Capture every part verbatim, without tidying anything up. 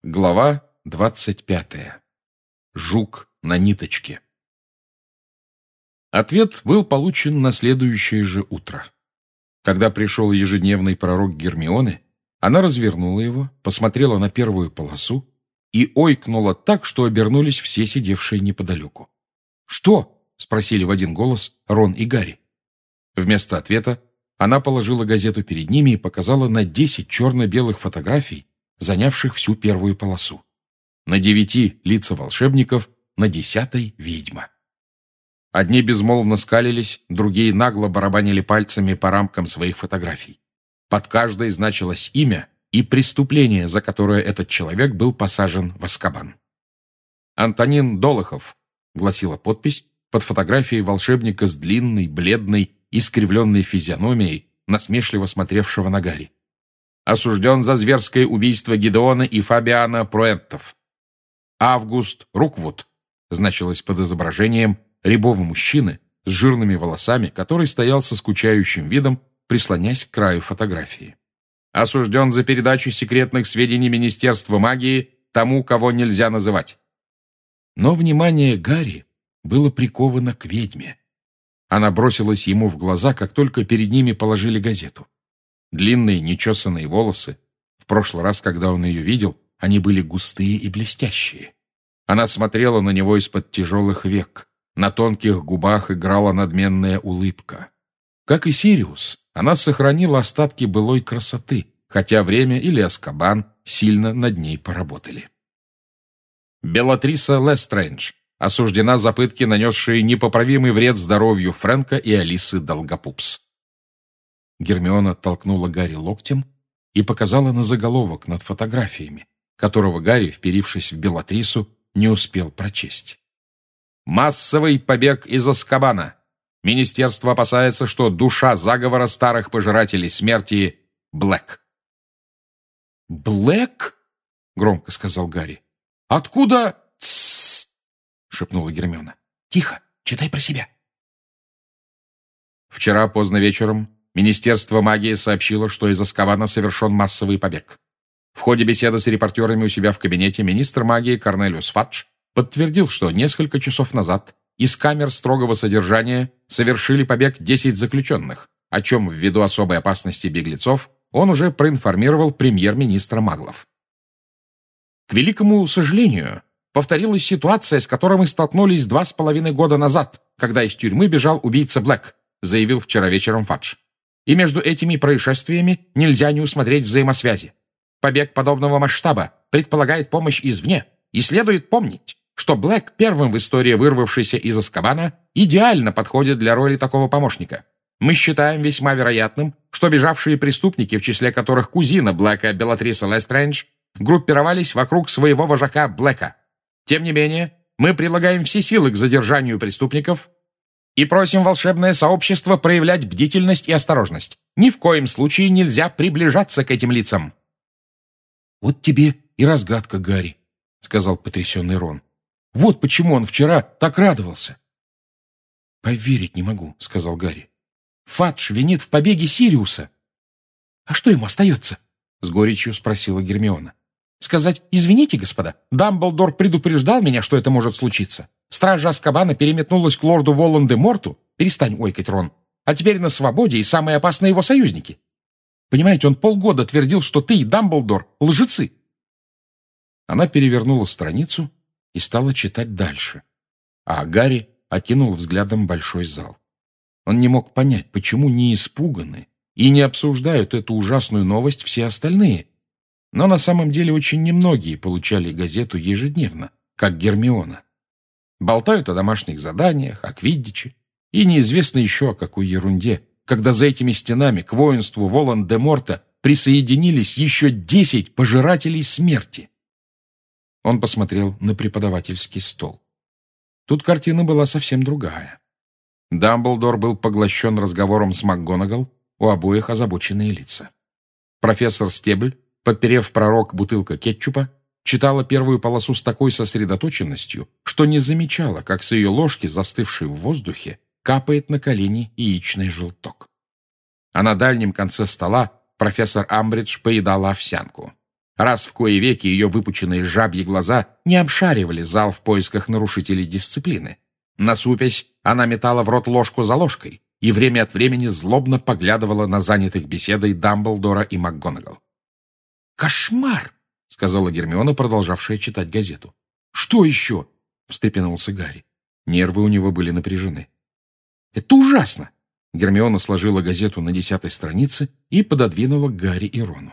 Глава двадцать пятая. Жук на ниточке. Ответ был получен на следующее же утро. Когда пришел ежедневный пророк Гермионы, она развернула его, посмотрела на первую полосу и ойкнула так, что обернулись все сидевшие неподалеку. «Что?» — спросили в один голос Рон и Гарри. Вместо ответа она положила газету перед ними и показала на десять черно-белых фотографий, занявших всю первую полосу. На девяти — лица волшебников, на десятой — ведьма. Одни безмолвно скалились, другие нагло барабанили пальцами по рамкам своих фотографий. Под каждой значилось имя и преступление, за которое этот человек был посажен в Азкабан. «Антонин Долохов», — гласила подпись под фотографией волшебника с длинной, бледной, искривленной физиономией, насмешливо смотревшего на Гарри. «Осужден за зверское убийство Гидеона и Фабиана Пруэнтов». «Август Руквуд», значилось под изображением рябого мужчины с жирными волосами, который стоял со скучающим видом, прислонясь к краю фотографии. «Осужден за передачу секретных сведений Министерства магии тому, кого нельзя называть». Но внимание Гарри было приковано к ведьме. Она бросилась ему в глаза, как только перед ними положили газету. Длинные, нечесанные волосы. В прошлый раз, когда он ее видел, они были густые и блестящие. Она смотрела на него из-под тяжелых век. На тонких губах играла надменная улыбка. Как и Сириус, она сохранила остатки былой красоты, хотя время или Азкабан сильно над ней поработали. Белатриса Лестрейндж осуждена за пытки, нанесшие непоправимый вред здоровью Фрэнка и Алисы Долгопупс. Гермиона толкнула Гарри локтем и показала на заголовок над фотографиями, которого Гарри, вперившись в Белатрису, не успел прочесть. «Массовый побег из Азкабана. Министерство опасается, что душа заговора старых пожирателей смерти — Блэк». «Блэк?» — громко сказал Гарри. «Откуда?» «Тссс!» — шепнула Гермиона. «Тихо, читай про себя». Вчера поздно вечером Министерство магии сообщило, что из Азкабана совершен массовый побег. В ходе беседы с репортерами у себя в кабинете министр магии Корнелиус Фадж подтвердил, что несколько часов назад из камер строгого содержания совершили побег десять заключенных, о чем ввиду особой опасности беглецов он уже проинформировал премьер-министра Маглов. «К великому сожалению, повторилась ситуация, с которой мы столкнулись два с половиной года назад, когда из тюрьмы бежал убийца Блэк», заявил вчера вечером Фадж. «И между этими происшествиями нельзя не усмотреть взаимосвязи. Побег подобного масштаба предполагает помощь извне, и следует помнить, что Блэк, первым в истории вырвавшийся из Азкабана, идеально подходит для роли такого помощника. Мы считаем весьма вероятным, что бежавшие преступники, в числе которых кузина Блэка Белатриса Лестрейндж, группировались вокруг своего вожака Блэка. Тем не менее, мы прилагаем все силы к задержанию преступников и просим волшебное сообщество проявлять бдительность и осторожность. Ни в коем случае нельзя приближаться к этим лицам». «Вот тебе и разгадка, Гарри», — сказал потрясенный Рон. «Вот почему он вчера так радовался». «Поверить не могу», — сказал Гарри. «Фадж винит в побеге Сириуса». «А что ему остается?» — с горечью спросила Гермиона. «Сказать: извините, господа, Дамблдор предупреждал меня, что это может случиться. Стража Азкабана переметнулась к лорду Волан-де-Морту. Перестань ойкать, Рон. А теперь на свободе и самые опасные его союзники. Понимаете, он полгода твердил, что ты и Дамблдор — лжецы». Она перевернула страницу и стала читать дальше. А Гарри окинул взглядом большой зал. Он не мог понять, почему не испуганы и не обсуждают эту ужасную новость все остальные. Но на самом деле очень немногие получали газету ежедневно, как Гермиона. Болтают о домашних заданиях, о квиддиче и неизвестно еще о какой ерунде, когда за этими стенами к воинству Волан-де-Морта присоединились еще десять пожирателей смерти. Он посмотрел на преподавательский стол. Тут картина была совсем другая. Дамблдор был поглощен разговором с МакГонагал, у обоих озабоченные лица. Профессор Стебль, подперев пророк бутылка кетчупа, читала первую полосу с такой сосредоточенностью, что не замечала, как с ее ложки, застывшей в воздухе, капает на колени яичный желток. А на дальнем конце стола профессор Амбридж поедала овсянку. Раз в кои веки ее выпученные жабьи глаза не обшаривали зал в поисках нарушителей дисциплины. Насупясь, она метала в рот ложку за ложкой и время от времени злобно поглядывала на занятых беседой Дамблдора и МакГонагал. «Кошмар!» — сказала Гермиона, продолжавшая читать газету. «Что еще?» — встрепенулся Гарри. Нервы у него были напряжены. «Это ужасно!» Гермиона сложила газету на десятой странице и пододвинула к Гарри и Рону.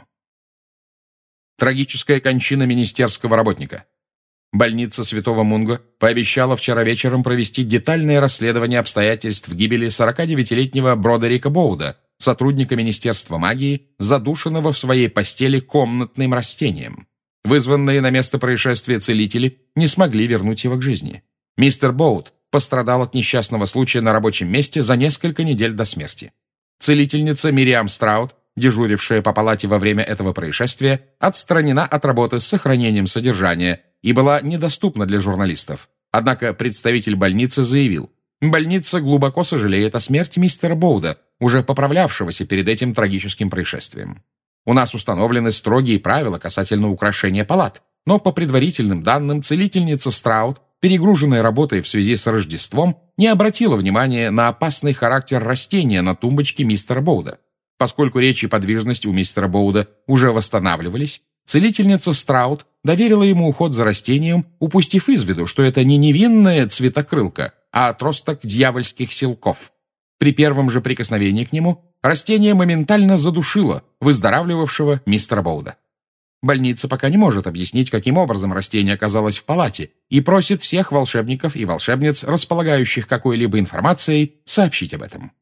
Трагическая кончина министерского работника. Больница Святого Мунго пообещала вчера вечером провести детальное расследование обстоятельств гибели сорокадевятилетнего Бродерика Боуда, сотрудника Министерства магии, задушенного в своей постели комнатным растением. Вызванные на место происшествия целители не смогли вернуть его к жизни. Мистер Боуд пострадал от несчастного случая на рабочем месте за несколько недель до смерти. Целительница Мириам Страут, дежурившая по палате во время этого происшествия, отстранена от работы с сохранением содержания и была недоступна для журналистов. Однако представитель больницы заявил, больница глубоко сожалеет о смерти мистера Боуда, уже поправлявшегося перед этим трагическим происшествием. У нас установлены строгие правила касательно украшения палат, но по предварительным данным целительница Страут, перегруженная работой в связи с Рождеством, не обратила внимания на опасный характер растения на тумбочке мистера Боуда. Поскольку речь и подвижность у мистера Боуда уже восстанавливались, целительница Страут доверила ему уход за растением, упустив из виду, что это не невинная цветокрылка, а отросток дьявольских силков. При первом же прикосновении к нему растение моментально задушило выздоравливавшего мистера Боуда. Больница пока не может объяснить, каким образом растение оказалось в палате, и просит всех волшебников и волшебниц, располагающих какой-либо информацией, сообщить об этом.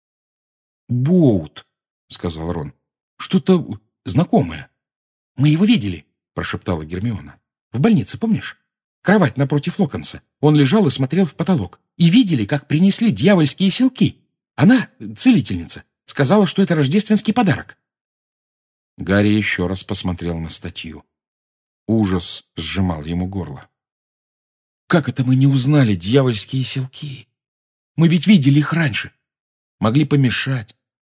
«Боуд», — сказал Рон, — «что-то знакомое». «Мы его видели», — прошептала Гермиона. «В больнице, помнишь? Кровать напротив Локонса. Он лежал и смотрел в потолок. И видели, как принесли дьявольские селки. Она, целительница, сказала, что это рождественский подарок». Гарри еще раз посмотрел на статью. Ужас сжимал ему горло. «Как это мы не узнали дьявольские селки? Мы ведь видели их раньше. Могли помешать».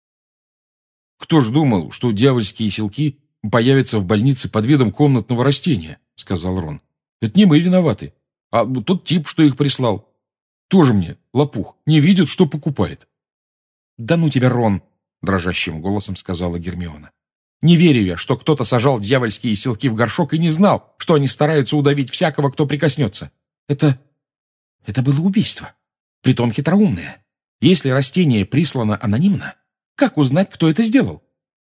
«Кто ж думал, что дьявольские селки появятся в больнице под видом комнатного растения?» — сказал Рон. «Это не мы виноваты, а тот тип, что их прислал. Тоже мне, лопух, не видит, что покупает». «Да ну тебя, Рон!» — дрожащим голосом сказала Гермиона. «Не верю я, что кто-то сажал дьявольские селки в горшок и не знал, что они стараются удавить всякого, кто прикоснется. Это... это было убийство. Притом хитроумное. Если растение прислано анонимно, как узнать, кто это сделал?»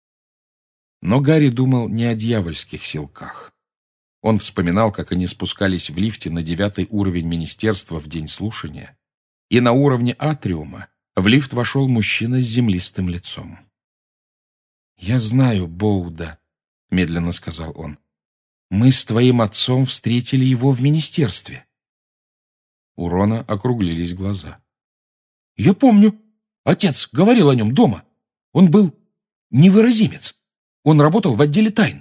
Но Гарри думал не о дьявольских селках. Он вспоминал, как они спускались в лифте на девятый уровень министерства в день слушания, и на уровне атриума в лифт вошел мужчина с землистым лицом. «Я знаю Боуда», — медленно сказал он. «Мы с твоим отцом встретили его в министерстве». У Рона округлились глаза. «Я помню. Отец говорил о нем дома. Он был невыразимец. Он работал в отделе тайн».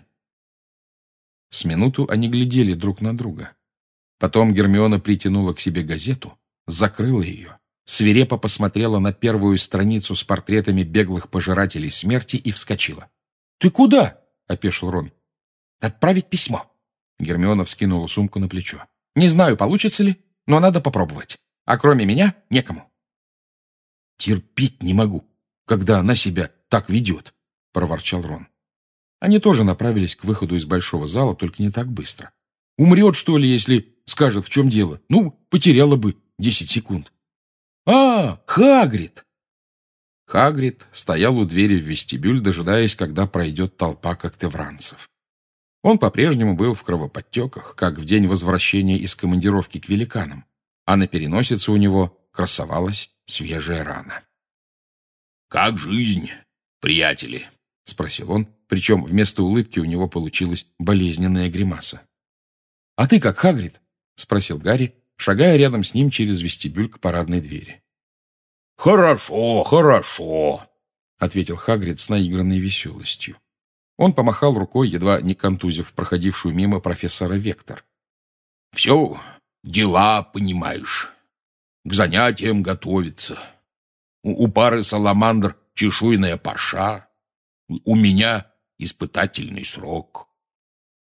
С минуту они глядели друг на друга. Потом Гермиона притянула к себе газету, закрыла ее, свирепо посмотрела на первую страницу с портретами беглых пожирателей смерти и вскочила. «Ты куда?» — опешил Рон. «Отправить письмо». Гермиона вскинула сумку на плечо. «Не знаю, получится ли, но надо попробовать. А кроме меня некому». «Терпеть не могу, когда она себя так ведет», — проворчал Рон. Они тоже направились к выходу из большого зала, только не так быстро. «Умрет, что ли, если скажет, в чем дело? Ну, потеряла бы десять секунд». «А, Хагрид!» Хагрид стоял у двери в вестибюль, дожидаясь, когда пройдет толпа когтевранцев. Он по-прежнему был в кровоподтеках, как в день возвращения из командировки к великанам, а на переносице у него красовалась свежая рана. «Как жизнь, приятели?» — спросил он, причем вместо улыбки у него получилась болезненная гримаса. «А ты как, Хагрид?» — спросил Гарри, шагая рядом с ним через вестибюль к парадной двери. «Хорошо, хорошо», — ответил Хагрид с наигранной веселостью. Он помахал рукой, едва не контузив проходившую мимо профессора Вектор. «Все дела, понимаешь. К занятиям готовиться. У, у пары саламандр чешуйная парша. У меня испытательный срок.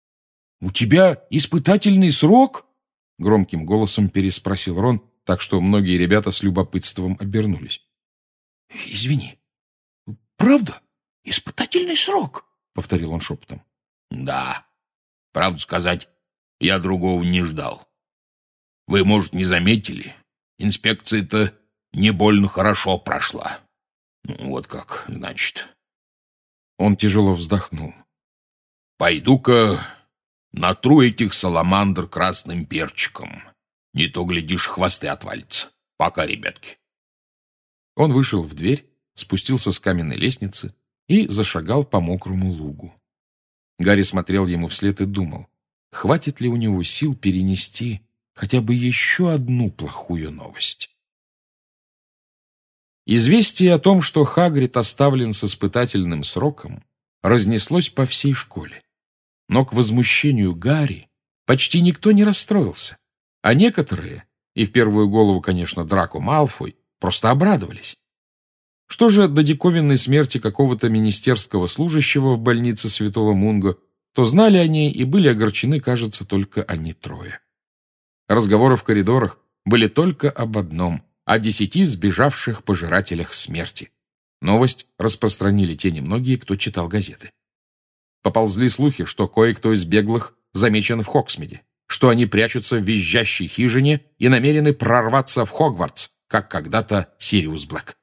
у тебя испытательный срок?» — громким голосом переспросил Рон, так что многие ребята с любопытством обернулись. «Извини, правда? Испытательный срок?» — повторил он шепотом. «Да, правду сказать, я другого не ждал. Вы, может, не заметили, инспекция-то не больно хорошо прошла. Вот как, значит». Он тяжело вздохнул. «Пойду-ка натру этих саламандр красным перчиком. Не то, глядишь, хвосты отвалятся. Пока, ребятки». Он вышел в дверь, спустился с каменной лестницы и зашагал по мокрому лугу. Гарри смотрел ему вслед и думал, хватит ли у него сил перенести хотя бы еще одну плохую новость. Известие о том, что Хагрид оставлен с испытательным сроком, разнеслось по всей школе. Но к возмущению Гарри почти никто не расстроился, а некоторые, и в первую голову, конечно, Драко Малфой, просто обрадовались. Что же до диковинной смерти какого-то министерского служащего в больнице Святого Мунго, то знали о ней и были огорчены, кажется, только они трое. Разговоры в коридорах были только об одном — о десяти сбежавших пожирателях смерти. Новость распространили те немногие, кто читал газеты. Поползли слухи, что кое-кто из беглых замечен в Хоксмиде, что они прячутся в визжащей хижине и намерены прорваться в Хогвартс, как когда-то Сириус Блэк.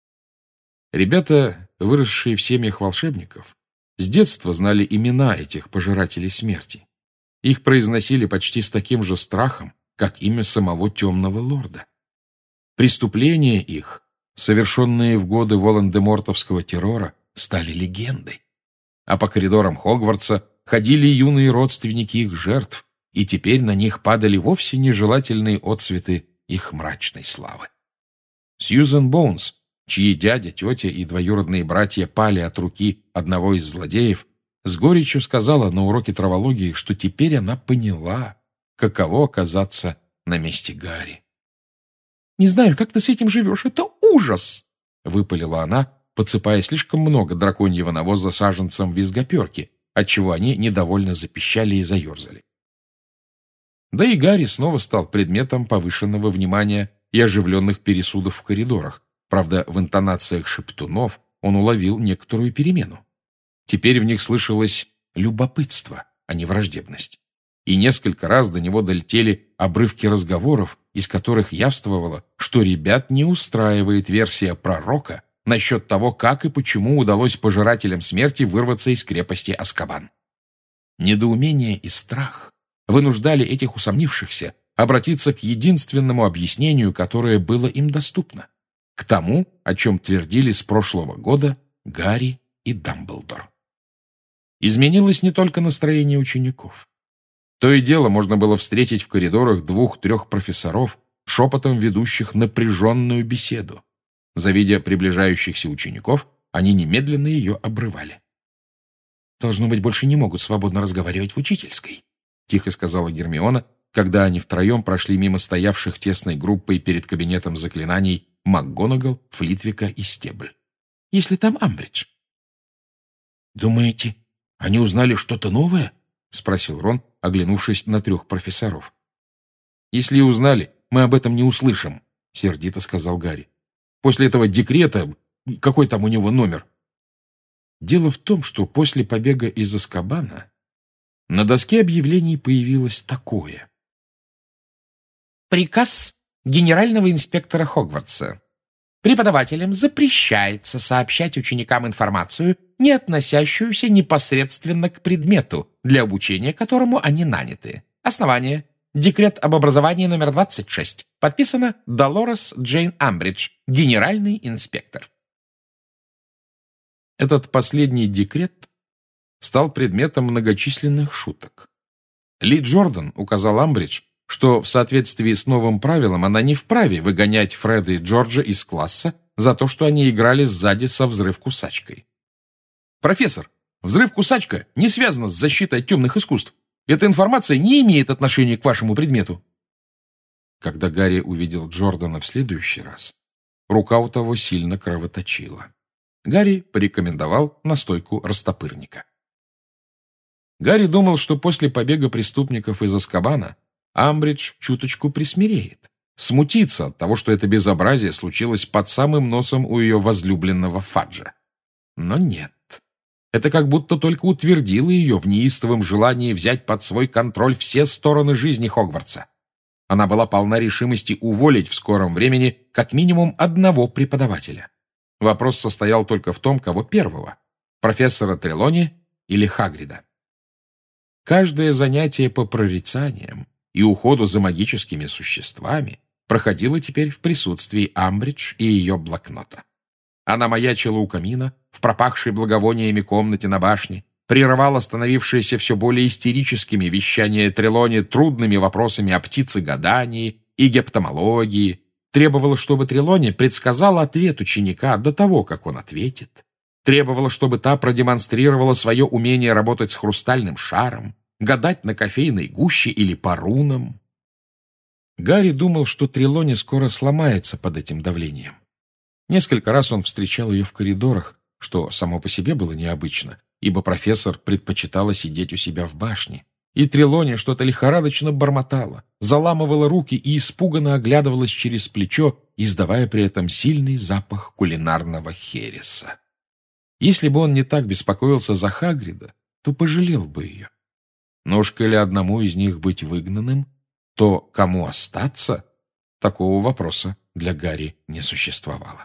Ребята, выросшие в семьях волшебников, с детства знали имена этих пожирателей смерти. Их произносили почти с таким же страхом, как имя самого темного лорда. Преступления их, совершенные в годы волан-де-мортовского террора, стали легендой. А по коридорам Хогвартса ходили юные родственники их жертв, и теперь на них падали вовсе нежелательные отсветы их мрачной славы. Сьюзен Боунс, чьи дядя, тетя и двоюродные братья пали от руки одного из злодеев, с горечью сказала на уроке травологии, что теперь она поняла, каково оказаться на месте Гарри. «Не знаю, как ты с этим живешь, это ужас!» — выпалила она, подсыпая слишком много драконьего навоза саженцам визгоперки, отчего они недовольно запищали и заерзали. Да и Гарри снова стал предметом повышенного внимания и оживленных пересудов в коридорах. Правда, в интонациях шептунов он уловил некоторую перемену. Теперь в них слышалось любопытство, а не враждебность. И несколько раз до него долетели обрывки разговоров, из которых явствовало, что ребят не устраивает версия пророка насчет того, как и почему удалось пожирателям смерти вырваться из крепости Азкабан. Недоумение и страх вынуждали этих усомнившихся обратиться к единственному объяснению, которое было им доступно, к тому, о чем твердили с прошлого года Гарри и Дамблдор. Изменилось не только настроение учеников. То и дело можно было встретить в коридорах двух-трех профессоров, шепотом ведущих напряженную беседу. Завидя приближающихся учеников, они немедленно ее обрывали. «Должно быть, больше не могут свободно разговаривать в учительской», — тихо сказала Гермиона, когда они втроем прошли мимо стоявших тесной группой перед кабинетом заклинаний МакГонагал, Флитвика и Стебль. «Если там Амбридж». «Думаете, они узнали что-то новое?» — спросил Рон, оглянувшись на трех профессоров. «Если и узнали, мы об этом не услышим», — сердито сказал Гарри. «После этого декрета... Какой там у него номер?» Дело в том, что после побега из Азкабана на доске объявлений появилось такое. Приказ генерального инспектора Хогвартса. Преподавателям запрещается сообщать ученикам информацию, не относящуюся непосредственно к предмету, для обучения которому они наняты. Основание. Декрет об образовании номер двадцать шесть. Подписано Долорес Джейн Амбридж, генеральный инспектор. Этот последний декрет стал предметом многочисленных шуток. Ли Джордан указал Амбридж, что в соответствии с новым правилом она не вправе выгонять Фреда и Джорджа из класса за то, что они играли сзади со взрыв-кусачкой. «Профессор, взрыв-кусачка не связана с защитой от темных искусств. Эта информация не имеет отношения к вашему предмету». Когда Гарри увидел Джордана в следующий раз, рука у того сильно кровоточила. Гарри порекомендовал настойку растопырника. Гарри думал, что после побега преступников из Азкабана Амбридж чуточку присмиреет, смутится от того, что это безобразие случилось под самым носом у ее возлюбленного Фаджа. Но нет. Это как будто только утвердило ее в неистовом желании взять под свой контроль все стороны жизни Хогвартса. Она была полна решимости уволить в скором времени как минимум одного преподавателя. Вопрос состоял только в том, кого первого – профессора Трелони или Хагрида. Каждое занятие по прорицаниям и уходу за магическими существами проходило теперь в присутствии Амбридж и ее блокнота. Она маячила у камина, в пропахшей благовониями комнате на башне, прерывала становившиеся все более истерическими вещания Трелони трудными вопросами о птицегадании и гептомологии, требовала, чтобы Трелони предсказала ответ ученика до того, как он ответит, требовала, чтобы та продемонстрировала свое умение работать с хрустальным шаром, гадать на кофейной гуще или по рунам. Гарри думал, что Трелони скоро сломается под этим давлением. Несколько раз он встречал ее в коридорах, что само по себе было необычно, ибо профессор предпочитала сидеть у себя в башне. И Трелони что-то лихорадочно бормотала, заламывала руки и испуганно оглядывалась через плечо, издавая при этом сильный запах кулинарного хереса. Если бы он не так беспокоился за Хагрида, то пожалел бы ее. Но уж коли одному из них быть выгнанным, то кому остаться? Такого вопроса для Гарри не существовало.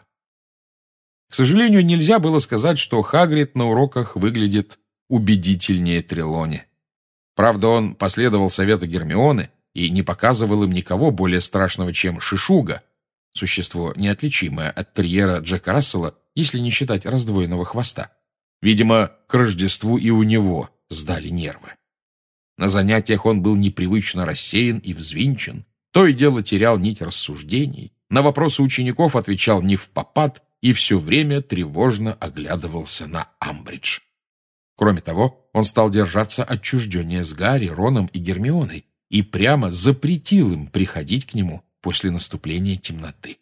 К сожалению, нельзя было сказать, что Хагрид на уроках выглядит убедительнее Трелони. Правда, он последовал совету Гермионы и не показывал им никого более страшного, чем Шишуга, существо неотличимое от терьера Джека Рассела, если не считать раздвоенного хвоста. Видимо, к Рождеству и у него сдали нервы. На занятиях он был непривычно рассеян и взвинчен, то и дело терял нить рассуждений, на вопросы учеников отвечал невпопад и все время тревожно оглядывался на Амбридж. Кроме того, он стал держаться отчужденнее с Гарри, Роном и Гермионой и прямо запретил им приходить к нему после наступления темноты.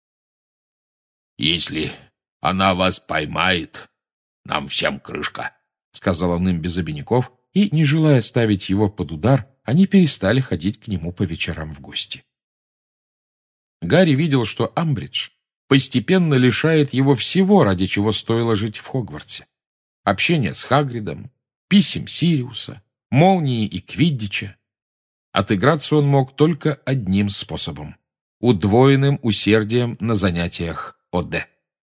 «Если она вас поймает, нам всем крышка», — сказал он им без обиняков, и, не желая ставить его под удар, они перестали ходить к нему по вечерам в гости. Гарри видел, что Амбридж постепенно лишает его всего, ради чего стоило жить в Хогвартсе. Общение с Хагридом, писем Сириуса, молнии и квиддича. Отыграться он мог только одним способом — удвоенным усердием на занятиях ОД.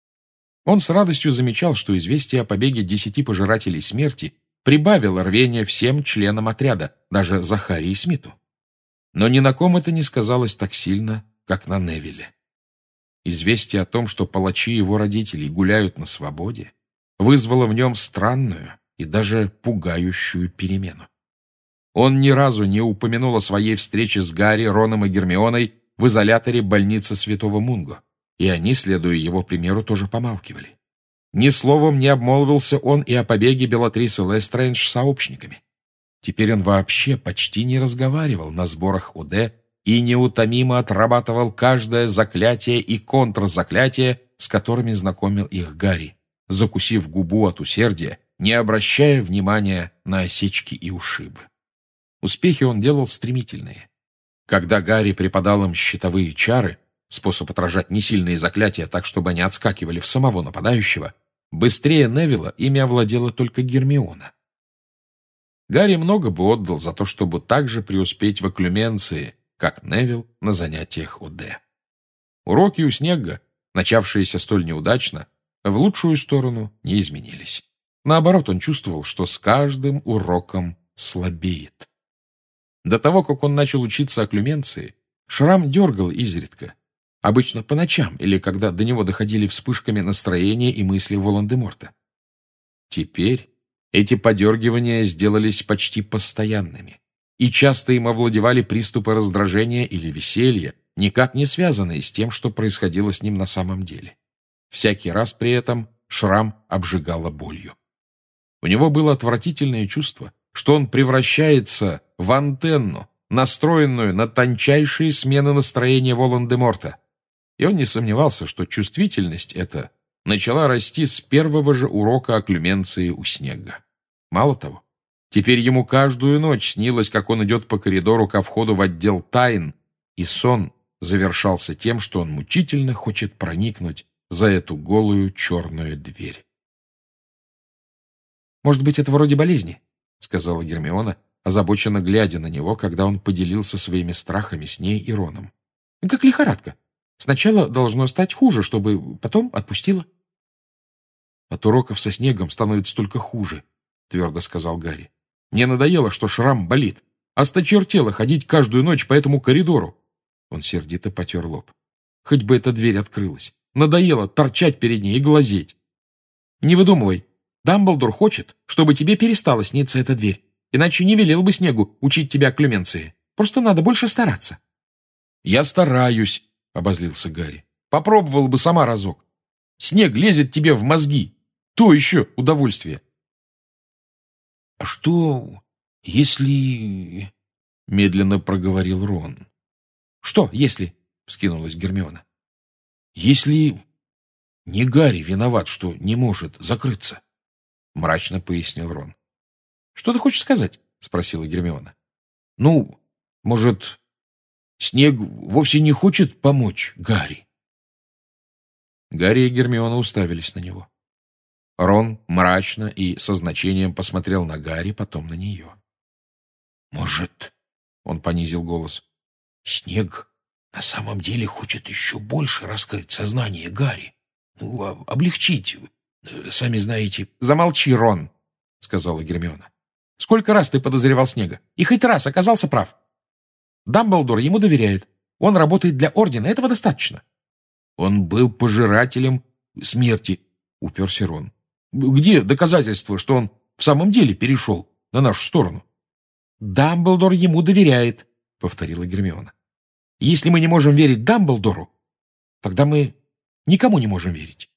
Он с радостью замечал, что известие о побеге десяти пожирателей смерти прибавило рвения всем членам отряда, даже Захарии Смиту. Но ни на ком это не сказалось так сильно, как на Невилле. Известие о том, что палачи его родителей гуляют на свободе, вызвало в нем странную и даже пугающую перемену. Он ни разу не упомянул о своей встрече с Гарри, Роном и Гермионой в изоляторе больницы Святого Мунго, и они, следуя его примеру, тоже помалкивали. Ни словом не обмолвился он и о побеге Белатрисы Лестрейндж с сообщниками. Теперь он вообще почти не разговаривал на сборах ОД и неутомимо отрабатывал каждое заклятие и контрзаклятие, с которыми знакомил их Гарри, закусив губу от усердия, не обращая внимания на осечки и ушибы. Успехи он делал стремительные. Когда Гарри преподал им щитовые чары, способ отражать несильные заклятия так, чтобы они отскакивали в самого нападающего, быстрее Невилла ими овладела только Гермиона. Гарри много бы отдал за то, чтобы также преуспеть в окклюменции, как Невилл на занятиях ОД. Уроки у Снегга, начавшиеся столь неудачно, в лучшую сторону не изменились. Наоборот, он чувствовал, что с каждым уроком слабеет. До того, как он начал учиться окклюменции, Шрам дергал изредка, обычно по ночам или когда до него доходили вспышками настроения и мысли Волан-де-Морта. Теперь эти подергивания сделались почти постоянными, и часто им овладевали приступы раздражения или веселья, никак не связанные с тем, что происходило с ним на самом деле. Всякий раз при этом Шрам обжигало болью. У него было отвратительное чувство, что он превращается в антенну, настроенную на тончайшие смены настроения Волан-де-Морта. И он не сомневался, что чувствительность эта начала расти с первого же урока окклюменции у Снегга. Мало того, Теперь ему каждую ночь снилось, как он идет по коридору ко входу в отдел тайн, и сон завершался тем, что он мучительно хочет проникнуть за эту голую черную дверь. «Может быть, это вроде болезни?» — сказала Гермиона, озабоченно глядя на него, когда он поделился своими страхами с ней и Роном. «Как лихорадка. Сначала должно стать хуже, чтобы потом отпустила». «От уроков со снегом становится только хуже», — твердо сказал Гарри. «Мне надоело, что шрам болит. Осточертело ходить каждую ночь по этому коридору». Он сердито потер лоб. «Хоть бы эта дверь открылась. Надоело торчать перед ней и глазеть». «Не выдумывай. Дамблдор хочет, чтобы тебе перестала сниться эта дверь. Иначе не велел бы Снегу учить тебя клюменции. Просто надо больше стараться». «Я стараюсь», — обозлился Гарри. «Попробовал бы сама разок. Снег лезет тебе в мозги. То еще удовольствие». «А что, если...» — медленно проговорил Рон. «Что, если?» — вскинулась Гермиона. «Если не Гарри виноват, что не может закрыться», — мрачно пояснил Рон. «Что ты хочешь сказать?» — спросила Гермиона. «Ну, может, Снег вовсе не хочет помочь Гарри?» Гарри и Гермиона уставились на него. Рон мрачно и со значением посмотрел на Гарри, потом на нее. «Может, — он понизил голос, — Снег на самом деле хочет еще больше раскрыть сознание Гарри? Ну, облегчить, сами знаете...» «Замолчи, Рон, — сказала Гермиона. Сколько раз ты подозревал Снега? И хоть раз оказался прав. Дамблдор ему доверяет. Он работает для Ордена, этого достаточно». «Он был пожирателем смерти», — уперся Рон. «Где доказательства, что он в самом деле перешел на нашу сторону?» «Дамблдор ему доверяет», — повторила Гермиона. «Если мы не можем верить Дамблдору, тогда мы никому не можем верить».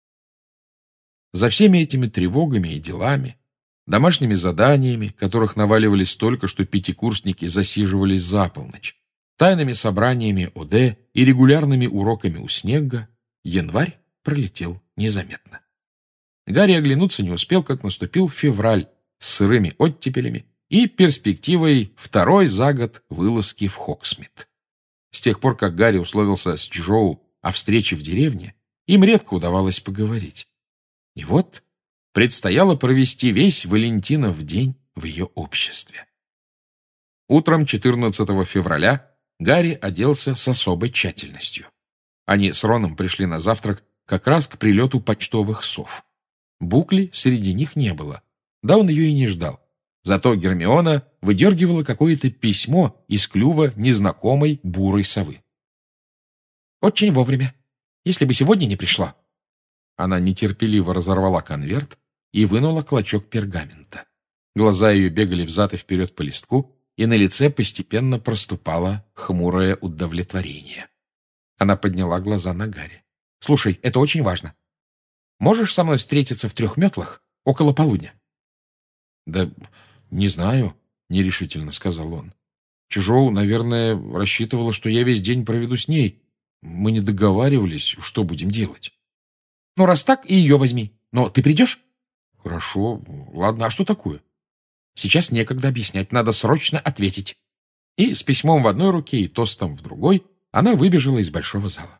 За всеми этими тревогами и делами, домашними заданиями, которых наваливались столько, что пятикурсники засиживались за полночь, тайными собраниями ОД и регулярными уроками у Снегга, январь пролетел незаметно. Гарри оглянуться не успел, как наступил февраль с сырыми оттепелями и перспективой второй за год вылазки в Хоксмит. С тех пор, как Гарри условился с Джоу о встрече в деревне, им редко удавалось поговорить. И вот предстояло провести весь Валентинов день в ее обществе. Утром четырнадцатого февраля Гарри оделся с особой тщательностью. Они с Роном пришли на завтрак как раз к прилету почтовых сов. Букли среди них не было, да он ее и не ждал. Зато Гермиона выдергивала какое-то письмо из клюва незнакомой бурой совы. «Очень вовремя. Если бы сегодня не пришла». Она нетерпеливо разорвала конверт и вынула клочок пергамента. Глаза ее бегали взад и вперед по листку, и на лице постепенно проступало хмурое удовлетворение. Она подняла глаза на Гарри. «Слушай, это очень важно. Можешь со мной встретиться в трех метлах около полудня?» «Да не знаю», — нерешительно сказал он. «Чужоу, наверное, рассчитывала, что я весь день проведу с ней. Мы не договаривались, что будем делать». «Ну, раз так, и ее возьми. Но ты придешь?» «Хорошо. Ладно, а что такое?» «Сейчас некогда объяснять, надо срочно ответить». И с письмом в одной руке и тостом в другой она выбежала из большого зала.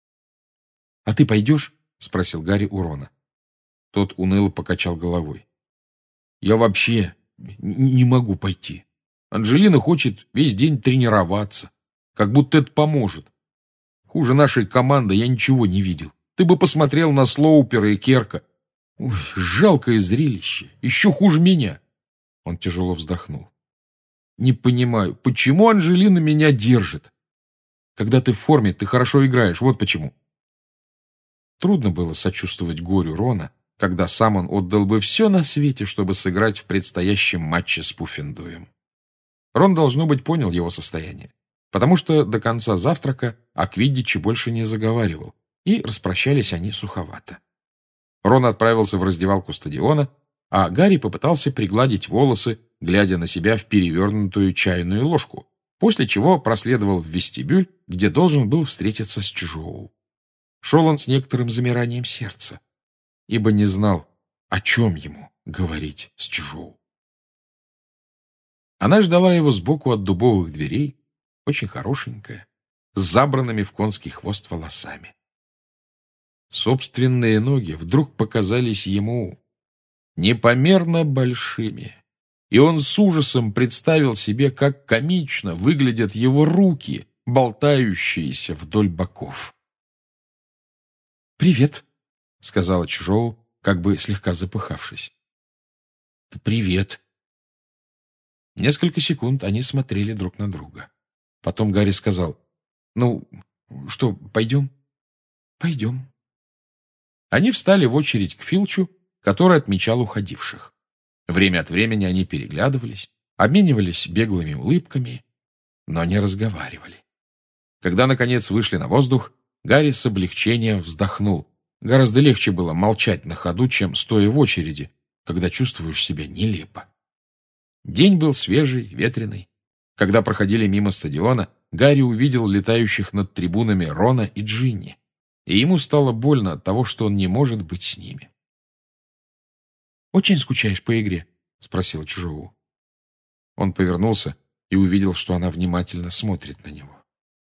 «А ты пойдешь?» — спросил Гарри у Рона. Тот уныло покачал головой. «Я вообще не могу пойти. Анджелина хочет весь день тренироваться, как будто это поможет. Хуже нашей команды я ничего не видел. Ты бы посмотрел на Слоупера и Керка. Ой, жалкое зрелище. Еще хуже меня». Он тяжело вздохнул. «Не понимаю, почему Анджелина меня держит? Когда ты в форме, ты хорошо играешь. Вот почему». Трудно было сочувствовать горю Рона, когда сам он отдал бы все на свете, чтобы сыграть в предстоящем матче с Пуффендуем. Рон, должно быть, понял его состояние, потому что до конца завтрака о квиддиче больше не заговаривал, и распрощались они суховато. Рон отправился в раздевалку стадиона, а Гарри попытался пригладить волосы, глядя на себя в перевернутую чайную ложку, после чего проследовал в вестибюль, где должен был встретиться с Чжоу. Шел он с некоторым замиранием сердца, ибо не знал, о чем ему говорить с Чжоу. Она ждала его сбоку от дубовых дверей, очень хорошенькая, с забранными в конский хвост волосами. Собственные ноги вдруг показались ему непомерно большими, и он с ужасом представил себе, как комично выглядят его руки, болтающиеся вдоль боков. «Привет», — сказала Чжоу, как бы слегка запыхавшись. «Привет». Несколько секунд они смотрели друг на друга. Потом Гарри сказал: «Ну, что, пойдем?» «Пойдем». Они встали в очередь к Филчу, который отмечал уходивших. Время от времени они переглядывались, обменивались беглыми улыбками, но не разговаривали. Когда, наконец, вышли на воздух, Гарри с облегчением вздохнул. Гораздо легче было молчать на ходу, чем стоя в очереди, когда чувствуешь себя нелепо. День был свежий, ветреный. Когда проходили мимо стадиона, Гарри увидел летающих над трибунами Рона и Джинни, и ему стало больно от того, что он не может быть с ними. «Очень скучаешь по игре?» — спросила Чжоу. Он повернулся и увидел, что она внимательно смотрит на него.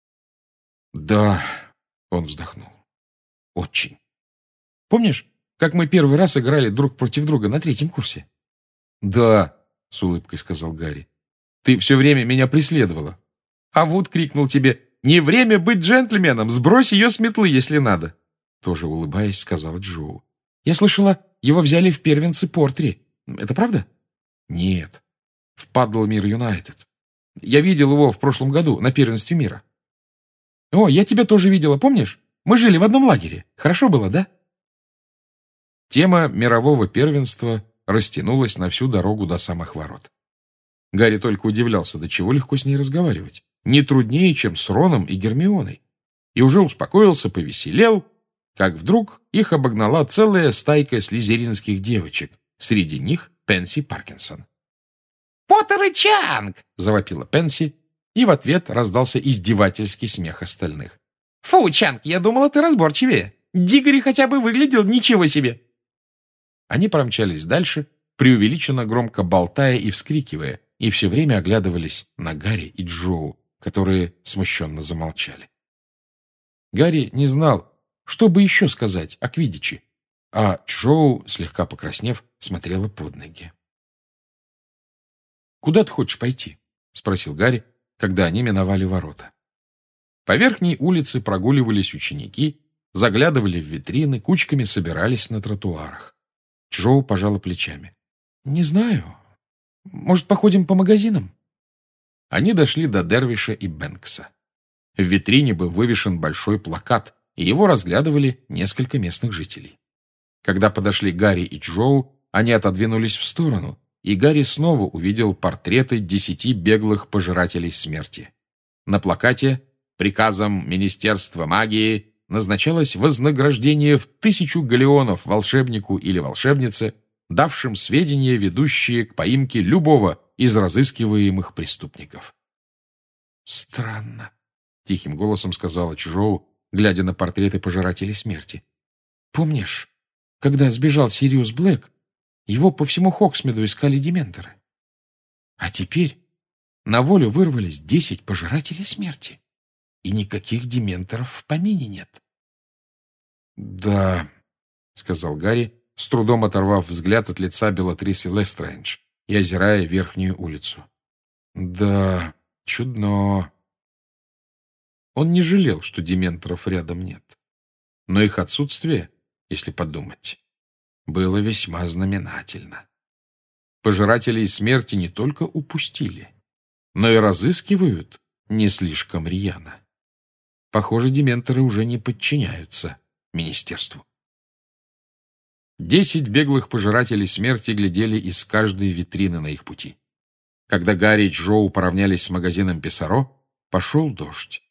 «Да», — он вздохнул, — «очень». «Помнишь, как мы первый раз играли друг против друга на третьем курсе?» «Да», — с улыбкой сказал Гарри. «Ты все время меня преследовала. А Вуд крикнул тебе: «Не время быть джентльменом! Сбрось ее с метлы, если надо!» Тоже улыбаясь, сказала Чжоу. «Я слышала, его взяли в первенцы Портри. Это правда?» «Нет, в Падлмир Юнайтед. Я видел его в прошлом году на первенстве мира». «О, я тебя тоже видела, помнишь? Мы жили в одном лагере. Хорошо было, да?» Тема мирового первенства растянулась на всю дорогу до самых ворот. Гарри только удивлялся, до чего легко с ней разговаривать. Не труднее, чем с Роном и Гермионой. И уже успокоился, повеселел, как вдруг их обогнала целая стайка слизеринских девочек. Среди них Пенси Паркинсон. «Поттер и Чанг!» — завопила Пенси, и в ответ раздался издевательский смех остальных. «Фу, Чанг, я думала, ты разборчивее. Дигори хотя бы выглядел ничего себе!» Они промчались дальше, преувеличенно громко болтая и вскрикивая, и все время оглядывались на Гарри и Чжоу, которые смущенно замолчали. Гарри не знал, что бы еще сказать о квиддиче, а Чжоу, слегка покраснев, смотрела под ноги. «Куда ты хочешь пойти?» — спросил Гарри, когда они миновали ворота. По верхней улице прогуливались ученики, заглядывали в витрины, кучками собирались на тротуарах. Чжоу пожала плечами. «Не знаю. Может, походим по магазинам?» Они дошли до Дервиша и Бэнкса. В витрине был вывешен большой плакат, и его разглядывали несколько местных жителей. Когда подошли Гарри и Чжоу, они отодвинулись в сторону, и Гарри снова увидел портреты десяти беглых пожирателей смерти. На плакате приказом Министерства магии назначалось вознаграждение в тысячу галеонов волшебнику или волшебнице, давшим сведения, ведущие к поимке любого из разыскиваемых преступников. «Странно», — тихим голосом сказала Чжоу, глядя на портреты пожирателей смерти. «Помнишь, когда сбежал Сириус Блэк, его по всему Хоксмиду искали дементоры? А теперь на волю вырвались десять пожирателей смерти, и никаких дементоров в помине нет». «Да», — сказал Гарри, с трудом оторвав взгляд от лица Белатрисы Лестрейндж и озирая верхнюю улицу. «Да, чудно». Он не жалел, что дементоров рядом нет. Но их отсутствие, если подумать, было весьма знаменательно. Пожирателей смерти не только упустили, но и разыскивают не слишком рьяно. Похоже, дементоры уже не подчиняются министерству. Десять беглых пожирателей смерти глядели из каждой витрины на их пути. Когда Гарри и Чжоу поравнялись с магазином Писаро, пошел дождь.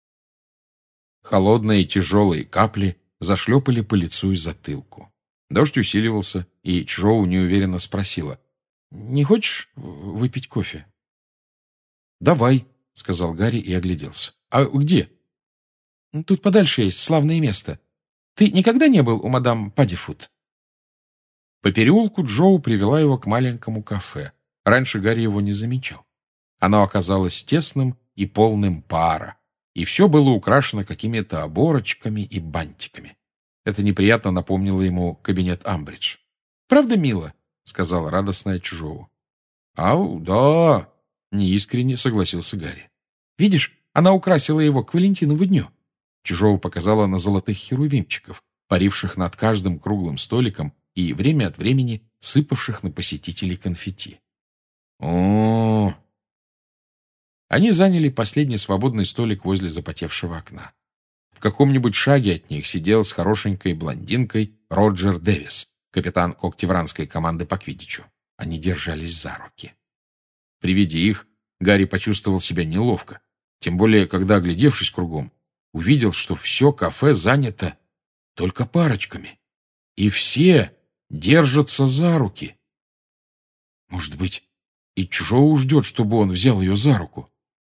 Холодные тяжелые капли зашлепали по лицу и затылку. Дождь усиливался, и Чжоу неуверенно спросила: «Не хочешь выпить кофе?» «Давай», — сказал Гарри и огляделся. «А где?» «Тут подальше есть славное место. Ты никогда не был у мадам Паддифуд?» По переулку Чжоу привела его к маленькому кафе. Раньше Гарри его не замечал. Оно оказалось тесным и полным пара, и все было украшено какими-то оборочками и бантиками. Это неприятно напомнило ему кабинет Амбридж. «Правда мило?» — сказала радостная Чжоу. «Ау, да!» — неискренне согласился Гарри. «Видишь, она украсила его к Валентинову дню». Чжоу показала на золотых херувимчиков, паривших над каждым круглым столиком и время от времени сыпавших на посетителей конфетти. О, Они заняли последний свободный столик возле запотевшего окна. В каком-нибудь шаге от них сидел с хорошенькой блондинкой Роджер Дэвис, капитан когтевранской команды по квиддичу. Они держались за руки. При виде их Гарри почувствовал себя неловко, тем более, когда, оглядевшись кругом, увидел, что все кафе занято только парочками, и все держатся за руки. Может быть, и Чжоу ждет, чтобы он взял ее за руку.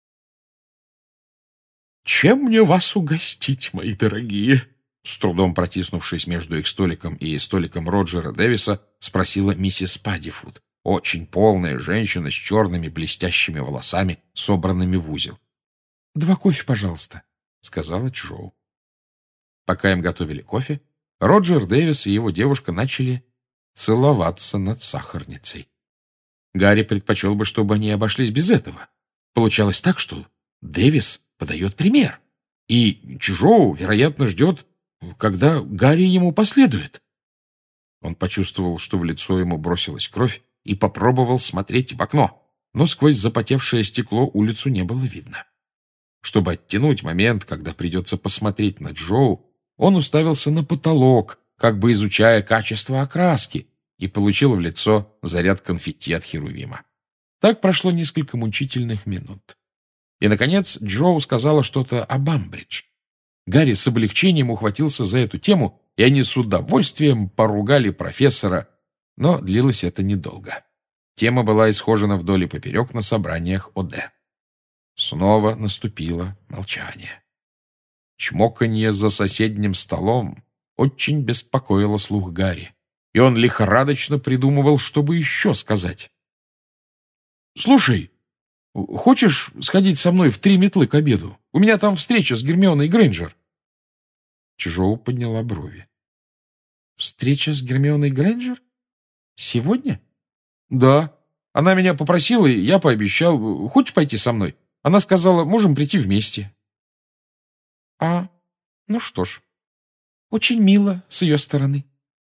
«Чем мне вас угостить, мои дорогие?» С трудом протиснувшись между их столиком и столиком Роджера Дэвиса, спросила миссис Паддифуд, очень полная женщина с черными блестящими волосами, собранными в узел. «Два кофе, пожалуйста», — сказала Чжоу. Пока им готовили кофе, Роджер Дэвис и его девушка начали целоваться над сахарницей. Гарри предпочел бы, чтобы они обошлись без этого. Получалось так, что Дэвис подает пример, и Чжоу, вероятно, ждет, когда Гарри ему последует. Он почувствовал, что в лицо ему бросилась кровь, и попробовал смотреть в окно, но сквозь запотевшее стекло улицу не было видно. Чтобы оттянуть момент, когда придется посмотреть на Чжоу, он уставился на потолок, как бы изучая качество окраски, и получил в лицо заряд конфетти от Херувима. Так прошло несколько мучительных минут. И, наконец, Чжоу сказала что-то об Амбридж. Гарри с облегчением ухватился за эту тему, и они с удовольствием поругали профессора, но длилось это недолго. Тема была исхожена вдоль и поперек на собраниях О Д. Снова наступило молчание. Чмоканье за соседним столом очень беспокоило слух Гарри, и он лихорадочно придумывал, что бы еще сказать. «Слушай, хочешь сходить со мной в три метлы к обеду? У меня там встреча с Гермионой Грейнджер». Чжоу подняла брови. «Встреча с Гермионой Грейнджер? Сегодня?» «Да. Она меня попросила, и я пообещал. Хочешь пойти со мной? Она сказала, можем прийти вместе». «А, ну что ж, очень мило с ее стороны».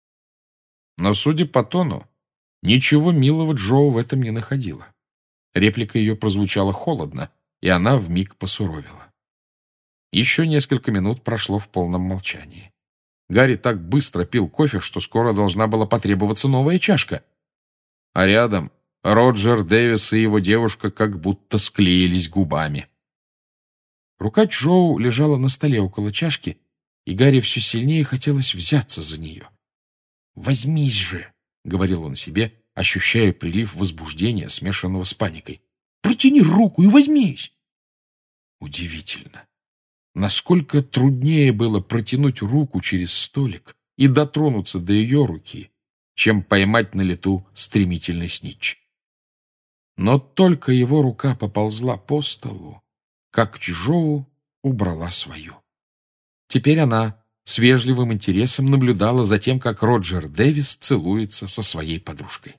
Но, судя по тону, ничего милого Чжоу в этом не находила. Реплика ее прозвучала холодно, и она вмиг посуровила. Еще несколько минут прошло в полном молчании. Гарри так быстро пил кофе, что скоро должна была потребоваться новая чашка. А рядом Роджер Дэвис и его девушка как будто склеились губами. Рука Чжоу лежала на столе около чашки, и Гарри все сильнее хотелось взяться за нее. «Возьмись же!» — говорил он себе, ощущая прилив возбуждения, смешанного с паникой. «Протяни руку и возьмись!» Удивительно, насколько труднее было протянуть руку через столик и дотронуться до ее руки, чем поймать на лету стремительный снитч. Но только его рука поползла по столу, как Чжоу убрала свою. Теперь она с вежливым интересом наблюдала за тем, как Роджер Дэвис целуется со своей подружкой.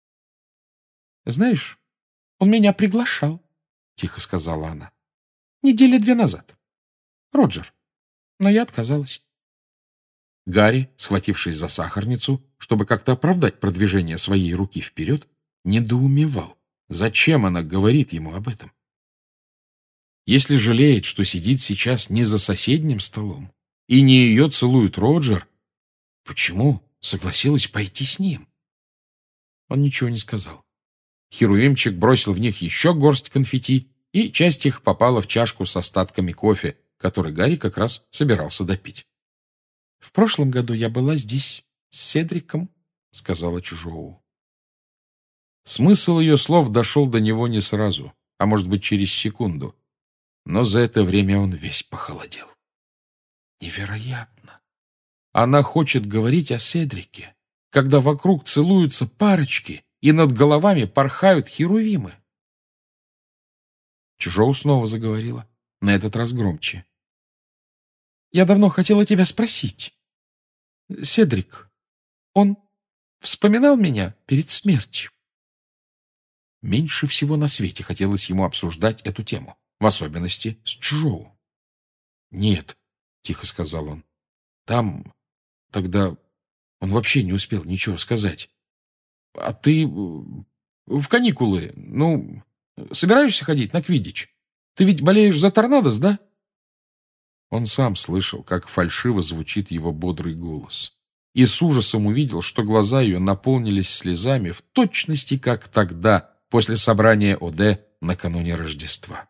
«Знаешь, он меня приглашал», — тихо сказала она. «Недели две назад. Роджер. Но я отказалась». Гарри, схватившись за сахарницу, чтобы как-то оправдать продвижение своей руки вперед, недоумевал, зачем она говорит ему об этом. Если жалеет, что сидит сейчас не за соседним столом, и не ее целует Роджер, почему согласилась пойти с ним? Он ничего не сказал. Херувимчик бросил в них еще горсть конфетти, и часть их попала в чашку с остатками кофе, который Гарри как раз собирался допить. «В прошлом году я была здесь с Седриком», — сказала Чжоу. Смысл ее слов дошел до него не сразу, а может быть через секунду, но за это время он весь похолодел. Невероятно! Она хочет говорить о Седрике, когда вокруг целуются парочки и над головами порхают херувимы. Чжоу снова заговорила, на этот раз громче. «Я давно хотела тебя спросить. Седрик, он вспоминал меня перед смертью?» Меньше всего на свете хотелось ему обсуждать эту тему, в особенности с Чжоу. «Нет», — тихо сказал он, — «там, тогда он вообще не успел ничего сказать. А ты в каникулы, ну, собираешься ходить на квиддич? Ты ведь болеешь за Торнадос, да?» Он сам слышал, как фальшиво звучит его бодрый голос, и с ужасом увидел, что глаза ее наполнились слезами в точности, как тогда, после собрания ОД накануне Рождества.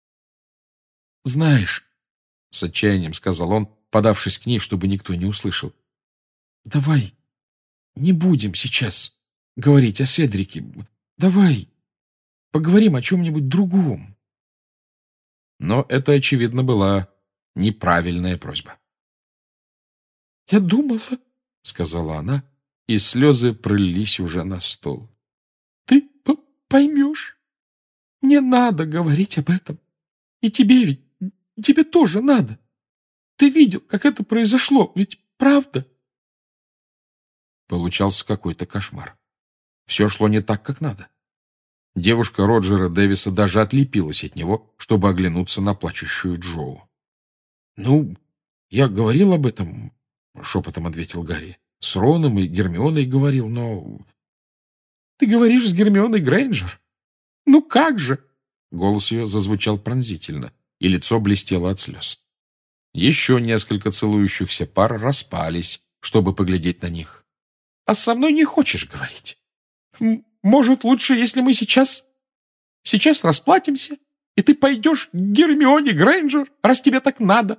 «Знаешь», — с отчаянием сказал он, подавшись к ней, чтобы никто не услышал, «давай не будем сейчас говорить о Седрике. Давай поговорим о чем-нибудь другом». Но это, очевидно, была неправильная просьба. «Я думала», — сказала она, и слезы пролились уже на стол. «Ты поймешь. Не надо говорить об этом. И тебе ведь, тебе тоже надо. Ты видел, как это произошло, ведь правда?» Получался какой-то кошмар. Все шло не так, как надо. Девушка Роджера Дэвиса даже отлепилась от него, чтобы оглянуться на плачущую Джоу. «Ну, я говорил об этом», — шепотом ответил Гарри. «С Роном и Гермионой говорил, но...» «Ты говоришь с Гермионой Грейнджер? Ну как же?» Голос ее зазвучал пронзительно, и лицо блестело от слез. Еще несколько целующихся пар распались, чтобы поглядеть на них. «А со мной не хочешь говорить? Может, лучше, если мы сейчас... Сейчас расплатимся, и ты пойдешь к Гермионе Грейнджер, раз тебе так надо?»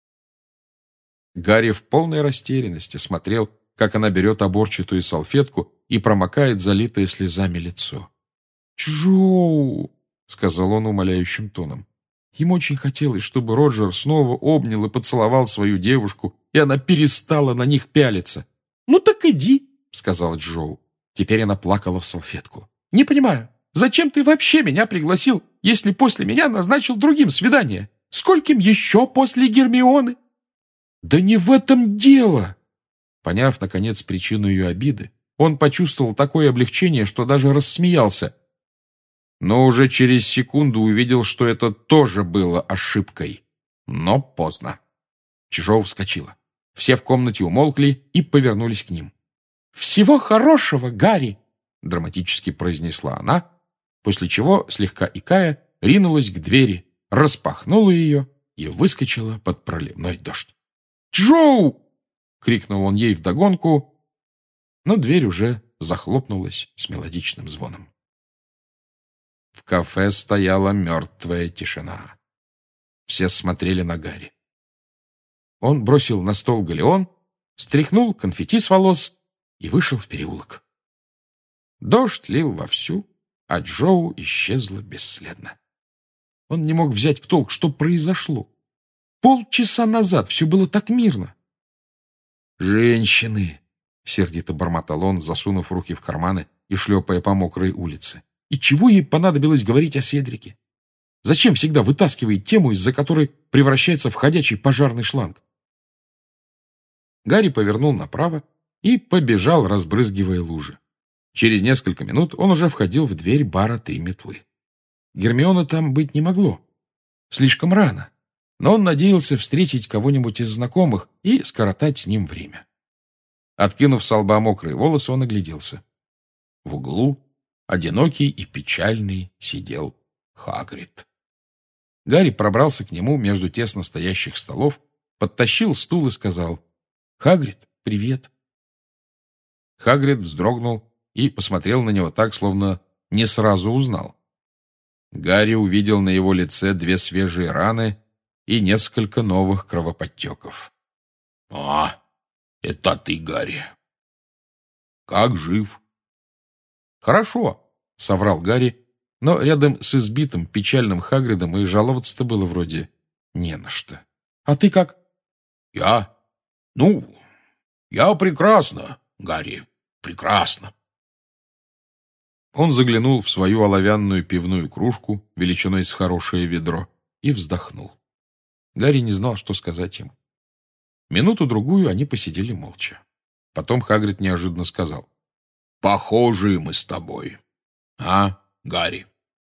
Гарри в полной растерянности смотрел, как она берет оборчатую салфетку и промокает залитое слезами лицо. «Чжоу!» — сказал он умоляющим тоном. Ему очень хотелось, чтобы Роджер снова обнял и поцеловал свою девушку, и она перестала на них пялиться. «Ну так иди!» — сказала Чжоу. Теперь она плакала в салфетку. «Не понимаю, зачем ты вообще меня пригласил, если после меня назначил другим свидание? Скольким еще после Гермионы?» «Да не в этом дело!» Поняв, наконец, причину ее обиды, он почувствовал такое облегчение, что даже рассмеялся. Но уже через секунду увидел, что это тоже было ошибкой. Но поздно. Чжоу вскочила. Все в комнате умолкли и повернулись к ним. «Всего хорошего, Гарри!» — драматически произнесла она, после чего, слегка икая, ринулась к двери, распахнула ее и выскочила под проливной дождь. «Чжоу!» — крикнул он ей вдогонку, но дверь уже захлопнулась с мелодичным звоном. В кафе стояла мертвая тишина. Все смотрели на Гарри. Он бросил на стол галеон, стряхнул конфетти с волос и вышел в переулок. Дождь лил вовсю, а Чжоу исчезла бесследно. Он не мог взять в толк, что произошло. Полчаса назад все было так мирно. «Женщины!» — сердито бормотал он, засунув руки в карманы и шлепая по мокрой улице. «И чего ей понадобилось говорить о Седрике? Зачем всегда вытаскивает тему, из-за которой превращается в ходячий пожарный шланг?» Гарри повернул направо и побежал, разбрызгивая лужи. Через несколько минут он уже входил в дверь бара «Три метлы». Гермиона там быть не могло. Слишком рано. Но он надеялся встретить кого-нибудь из знакомых и скоротать с ним время. Откинув со лба мокрые волосы, он огляделся. В углу, одинокий и печальный, сидел Хагрид. Гарри пробрался к нему между тесно стоящих столов, подтащил стул и сказал: «Хагрид, привет». Хагрид вздрогнул и посмотрел на него так, словно не сразу узнал. Гарри увидел на его лице две свежие раны и несколько новых кровоподтеков. — А, это ты, Гарри. Как жив? — Хорошо, — соврал Гарри, но рядом с избитым печальным Хагридом и жаловаться-то было вроде не на что. — А ты как? — Я? Ну, я прекрасно, Гарри, прекрасно. — Он заглянул в свою оловянную пивную кружку величиной с хорошее ведро и вздохнул. Гарри не знал, что сказать ему. Минуту-другую они посидели молча. Потом Хагрид неожиданно сказал: «Похожи мы с тобой. А, Гарри?»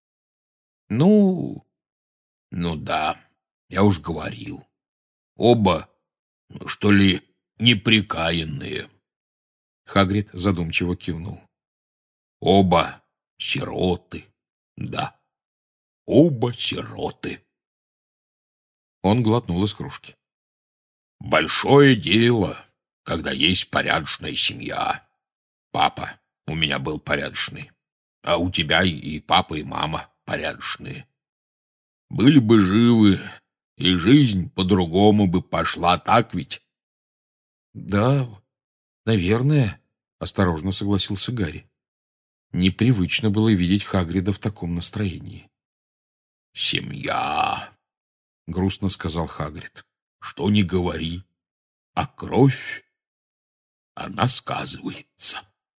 «Ну, ну да, я уж говорил. Оба, что ли, неприкаянные». Хагрид задумчиво кивнул. «Оба сироты, да, оба сироты». Он глотнул из кружки. «Большое дело, когда есть порядочная семья. Папа у меня был порядочный, а у тебя и папа, и мама порядочные. Были бы живы, и жизнь по-другому бы пошла, так ведь?» «Да, наверное», — осторожно согласился Гарри. Непривычно было видеть Хагрида в таком настроении. «Семья», — грустно сказал Хагрид. «Что ни говори, а кровь, она сказывается».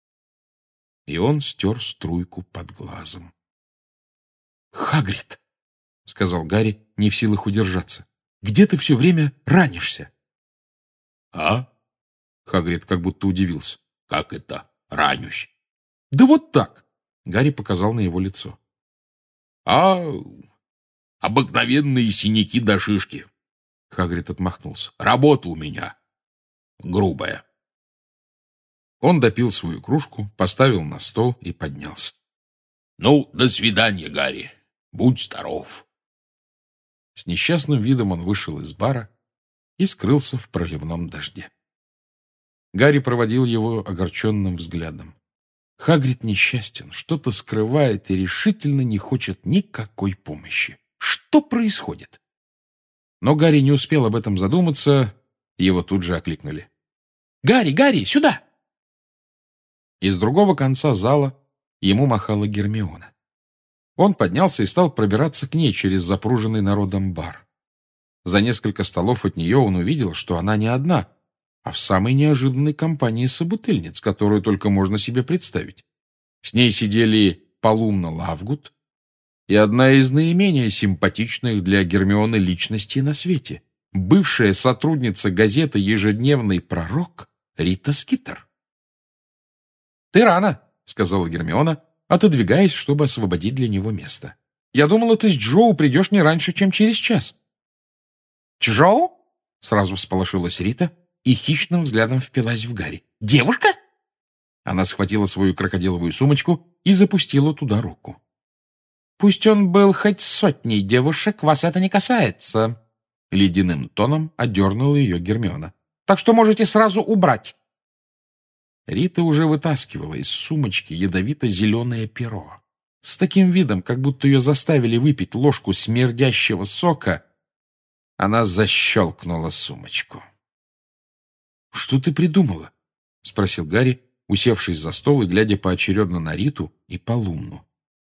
И он стер струйку под глазом. «Хагрид», — сказал Гарри, не в силах удержаться, — «где ты все время ранишься?» «А?» — Хагрид как будто удивился. «Как это ранюсь?» «Да вот так!» — Гарри показал на его лицо. «А обыкновенные синяки да шишки». Хагрид отмахнулся. «Работа у меня грубая». Он допил свою кружку, поставил на стол и поднялся. «Ну, до свидания, Гарри. Будь здоров». С несчастным видом он вышел из бара и скрылся в проливном дожде. Гарри проводил его огорченным взглядом. Хагрид несчастен, что-то скрывает и решительно не хочет никакой помощи. Что происходит? Но Гарри не успел об этом задуматься, его тут же окликнули. «Гарри, Гарри, сюда!» Из другого конца зала ему махала Гермиона. Он поднялся и стал пробираться к ней через запруженный народом бар. За несколько столов от нее он увидел, что она не одна, а в самой неожиданной компании собутыльниц, которую только можно себе представить. С ней сидели Полумна Лавгуд и одна из наименее симпатичных для Гермионы личностей на свете, бывшая сотрудница газеты «Ежедневный пророк» Рита Скитер. «Ты рано», — сказала Гермиона, отодвигаясь, чтобы освободить для него место. «Я думала, ты с Джоу придешь не раньше, чем через час». «Джоу?» — сразу всполошилась Рита и хищным взглядом впилась в Гарри. «Девушка?» Она схватила свою крокодиловую сумочку и запустила туда руку. «Пусть он был хоть сотней девушек, вас это не касается», — ледяным тоном одернула ее Гермиона. «Так что можете сразу убрать». Рита уже вытаскивала из сумочки ядовито-зеленое перо. С таким видом, как будто ее заставили выпить ложку смердящего сока, она защелкнула сумочку. «Что ты придумала?» — спросил Гарри, усевшись за стол и глядя поочередно на Риту и Полумну.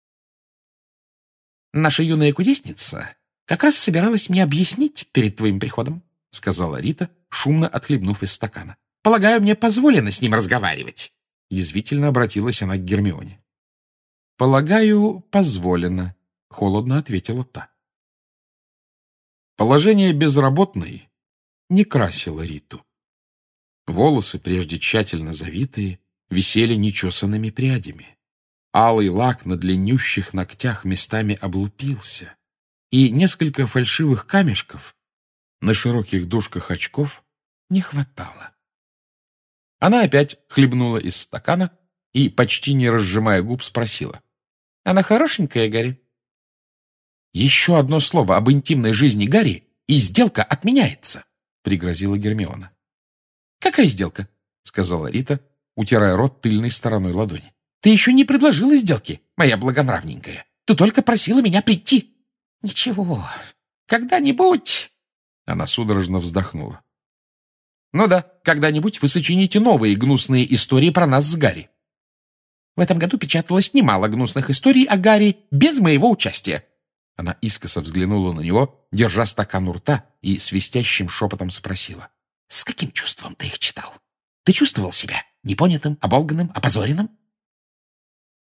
«Наша юная кудесница как раз собиралась мне объяснить перед твоим приходом», — сказала Рита, шумно отхлебнув из стакана. «Полагаю, мне позволено с ним разговаривать?» Язвительно обратилась она к Гермионе. «Полагаю, позволено», — холодно ответила та. Положение безработной не красило Риту. Волосы, прежде тщательно завитые, висели нечесанными прядями. Алый лак на длиннющих ногтях местами облупился, и несколько фальшивых камешков на широких дужках очков не хватало. Она опять хлебнула из стакана и, почти не разжимая губ, спросила. «Она хорошенькая, Гарри?» «Еще одно слово об интимной жизни Гарри, и сделка отменяется», — пригрозила Гермиона. «Какая сделка?» — сказала Рита, утирая рот тыльной стороной ладони. «Ты еще не предложила сделки, моя благонравненькая. Ты только просила меня прийти». «Ничего, когда-нибудь...» Она судорожно вздохнула. «Ну да, когда-нибудь вы сочините новые гнусные истории про нас с Гарри. В этом году печаталось немало гнусных историй о Гарри без моего участия». Она искоса взглянула на него, держа стакан у рта, и свистящим шепотом спросила. «С каким чувством ты их читал? Ты чувствовал себя непонятым, оболганным, опозоренным?»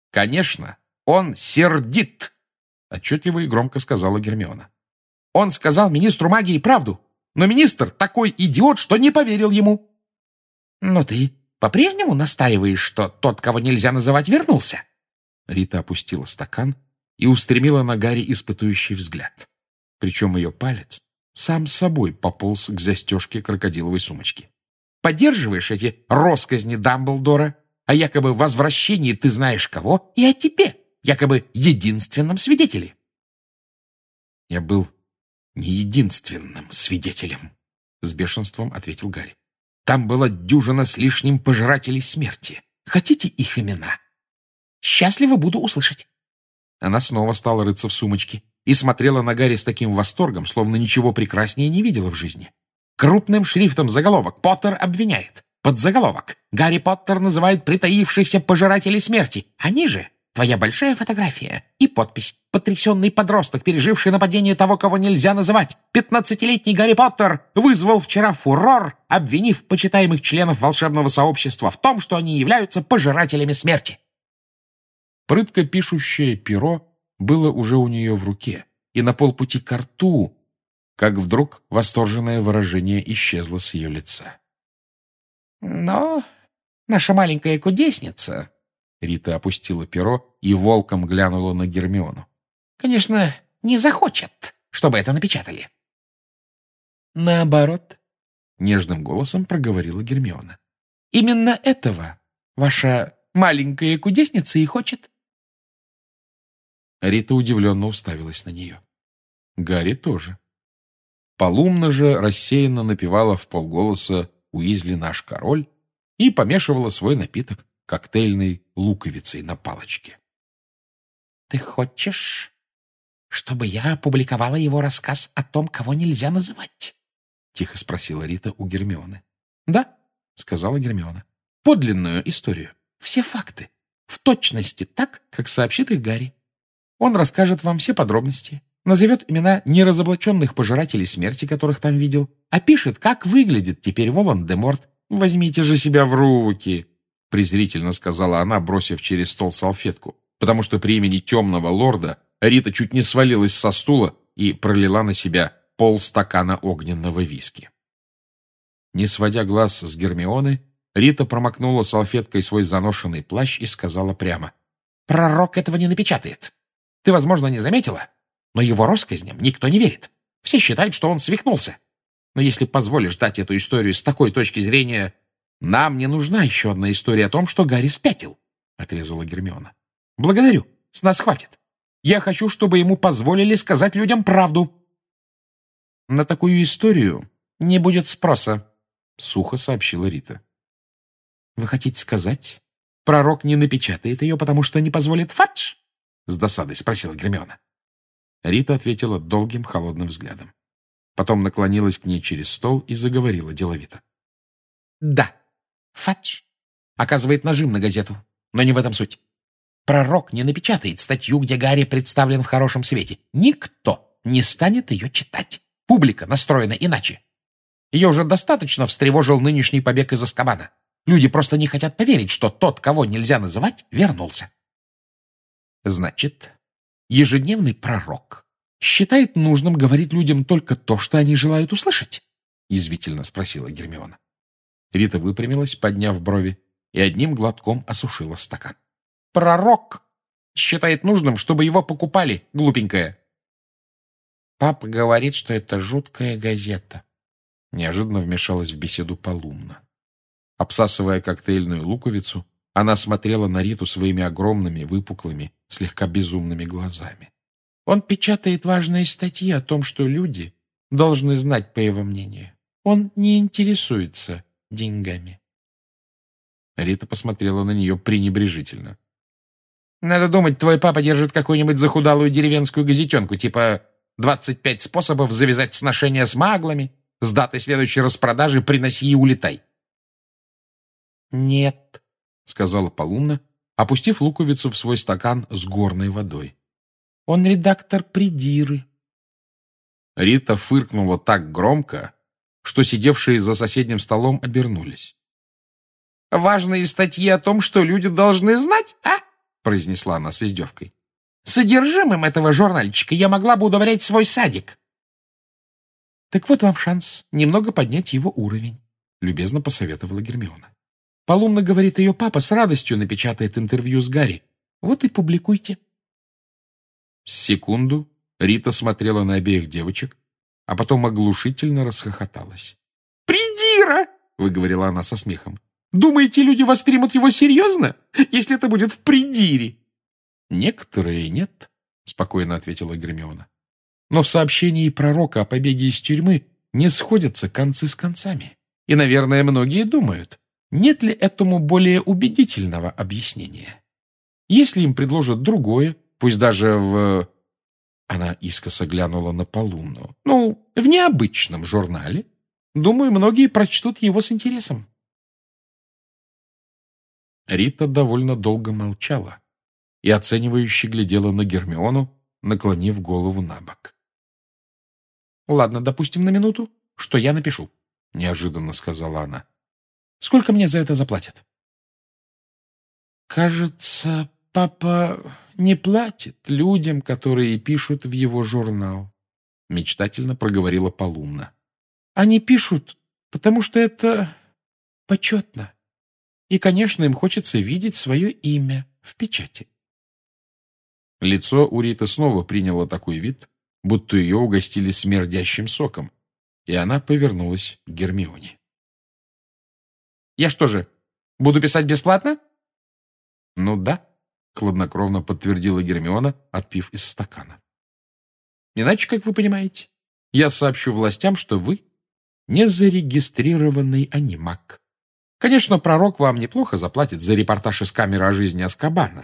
Конечно, он сердит, отчетливо и громко сказала Гермиона. Он сказал министру магии правду, но министр такой идиот, что не поверил ему. Но ты по-прежнему настаиваешь, что тот, кого нельзя называть, вернулся? Рита опустила стакан и устремила на Гарри испытующий взгляд. Причем ее палец сам собой пополз к застежке крокодиловой сумочки. Поддерживаешь эти россказни Дамблдора о якобы возвращении ты знаешь кого и о тебе, якобы единственном свидетеле? Я был не единственным свидетелем, с бешенством ответил Гарри. Там была дюжина с лишним пожирателей смерти. Хотите их имена? Счастливо буду услышать. Она снова стала рыться в сумочке и смотрела на Гарри с таким восторгом, словно ничего прекраснее не видела в жизни. Крупным шрифтом заголовок «Поттер обвиняет». Подзаголовок «Гарри Поттер называет притаившихся пожирателей смерти». А ниже твоя большая фотография и подпись «Потрясенный подросток, переживший нападение того, кого нельзя называть. Пятнадцатилетний Гарри Поттер вызвал вчера фурор, обвинив почитаемых членов волшебного сообщества в том, что они являются пожирателями смерти». Прытко пишущее перо было уже у нее в руке, и на полпути к рту, как вдруг восторженное выражение исчезло с ее лица. «Но наша маленькая кудесница...» Рита опустила перо и волком глянула на Гермиону. «Конечно, не захочет, чтобы это напечатали». «Наоборот», — нежным голосом проговорила Гермиона. «Именно этого ваша маленькая кудесница и хочет». Рита удивленно уставилась на нее. Гарри тоже. Полумна же рассеянно напевала вполголоса «Уизли наш король» и помешивала свой напиток коктейльной луковицей на палочке. «Ты хочешь, чтобы я опубликовала его рассказ о том, кого нельзя называть?» — тихо спросила Рита у Гермионы. «Да», — сказала Гермиона. «Подлинную историю. Все факты. В точности так, как сообщит их Гарри. Он расскажет вам все подробности, назовет имена неразоблаченных пожирателей смерти, которых там видел, опишет, как выглядит теперь Волан-де-Морт. Возьмите же себя в руки», — презрительно сказала она, бросив через стол салфетку, потому что при имени темного лорда Рита чуть не свалилась со стула и пролила на себя полстакана огненного виски. Не сводя глаз с Гермионы, Рита промокнула салфеткой свой заношенный плащ и сказала прямо: «Пророк этого не напечатает. Ты, возможно, не заметила, но его россказням никто не верит. Все считают, что он свихнулся. Но если позволишь дать эту историю с такой точки зрения, нам не нужна еще одна история о том, что Гарри спятил», — отрезала Гермиона. «Благодарю, с нас хватит. Я хочу, чтобы ему позволили сказать людям правду». «На такую историю не будет спроса», — сухо сообщила Рита. «Вы хотите сказать, пророк не напечатает ее, потому что не позволит фадж?» — с досадой спросила Гермиона. Рита ответила долгим холодным взглядом. Потом наклонилась к ней через стол и заговорила деловито. «Да, фадж оказывает нажим на газету, но не в этом суть. Пророк не напечатает статью, где Гарри представлен в хорошем свете. Никто не станет ее читать. Публика настроена иначе. Ее уже достаточно встревожил нынешний побег из Азкабана. Люди просто не хотят поверить, что тот, кого нельзя называть, вернулся. Значит, ежедневный пророк считает нужным говорить людям только то, что они желают услышать?» — язвительно спросила Гермиона. Рита выпрямилась, подняв брови, и одним глотком осушила стакан. «Пророк считает нужным, чтобы его покупали, глупенькая». «Папа говорит, что это жуткая газета», — неожиданно вмешалась в беседу Полумна. Обсасывая коктейльную луковицу, она смотрела на Риту своими огромными, выпуклыми, слегка безумными глазами. «Он печатает важные статьи о том, что люди должны знать, по его мнению. Он не интересуется деньгами». Рита посмотрела на нее пренебрежительно. «Надо думать, твой папа держит какую-нибудь захудалую деревенскую газетенку, типа «двадцать пять способов завязать сношения с маглами, с датой следующей распродажи приноси и улетай». «Нет», — сказала Полумна, опустив луковицу в свой стакан с горной водой. «Он редактор придиры». Рита фыркнула так громко, что сидевшие за соседним столом обернулись. «Важные статьи о том, что люди должны знать, а? — произнесла она с издевкой. «Содержимым этого журнальчика я могла бы удовлетворять свой садик». «Так вот вам шанс немного поднять его уровень», — любезно посоветовала Гермиона. «Полумна говорит, ее папа с радостью напечатает интервью с Гарри. Вот и публикуйте». С секунду Рита смотрела на обеих девочек, а потом оглушительно расхохоталась. «Придира!» — выговорила она со смехом. «Думаете, люди воспримут его серьезно, если это будет в придире?» «Некоторые нет», — спокойно ответила Гермиона. «Но в сообщении пророка о побеге из тюрьмы не сходятся концы с концами. И, наверное, многие думают, нет ли этому более убедительного объяснения. Если им предложат другое, пусть даже в...» Она искоса глянула на Полумну. «Ну, в необычном журнале. Думаю, многие прочтут его с интересом». Рита довольно долго молчала и оценивающе глядела на Гермиону, наклонив голову на бок. «Ладно, допустим на минуту, что я напишу», — неожиданно сказала она. «Сколько мне за это заплатят?» «Кажется, папа не платит людям, которые пишут в его журнал», — мечтательно проговорила Полумна. «Они пишут, потому что это почетно. И, конечно, им хочется видеть свое имя в печати». Лицо у Риты снова приняло такой вид, будто ее угостили смердящим соком, и она повернулась к Гермионе. «Я что же, буду писать бесплатно?» «Ну да», — хладнокровно подтвердила Гермиона, отпив из стакана. «Иначе, как вы понимаете, я сообщу властям, что вы незарегистрированный анимак. Конечно, пророк вам неплохо заплатит за репортаж из камеры о жизни Азкабана».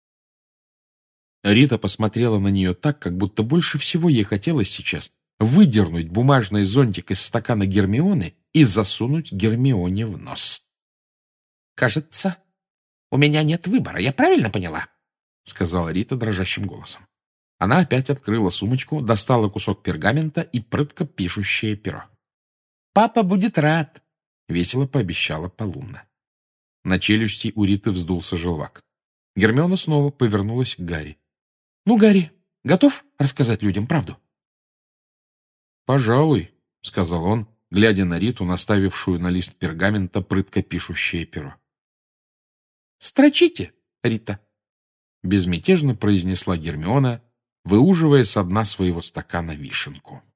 Рита посмотрела на нее так, как будто больше всего ей хотелось сейчас выдернуть бумажный зонтик из стакана Гермионы и засунуть Гермионе в нос. «Кажется, у меня нет выбора, я правильно поняла?» — сказала Рита дрожащим голосом. Она опять открыла сумочку, достала кусок пергамента и прытко пишущее перо. «Папа будет рад», — весело пообещала Полумна. На челюсти у Риты вздулся желвак. Гермиона снова повернулась к Гарри. «Ну, Гарри, готов рассказать людям правду?» «Пожалуй», — сказал он, глядя на Риту, наставившую на лист пергамента прытко пишущее перо. «Строчите, Рита», — безмятежно произнесла Гермиона, выуживая со дна своего стакана вишенку.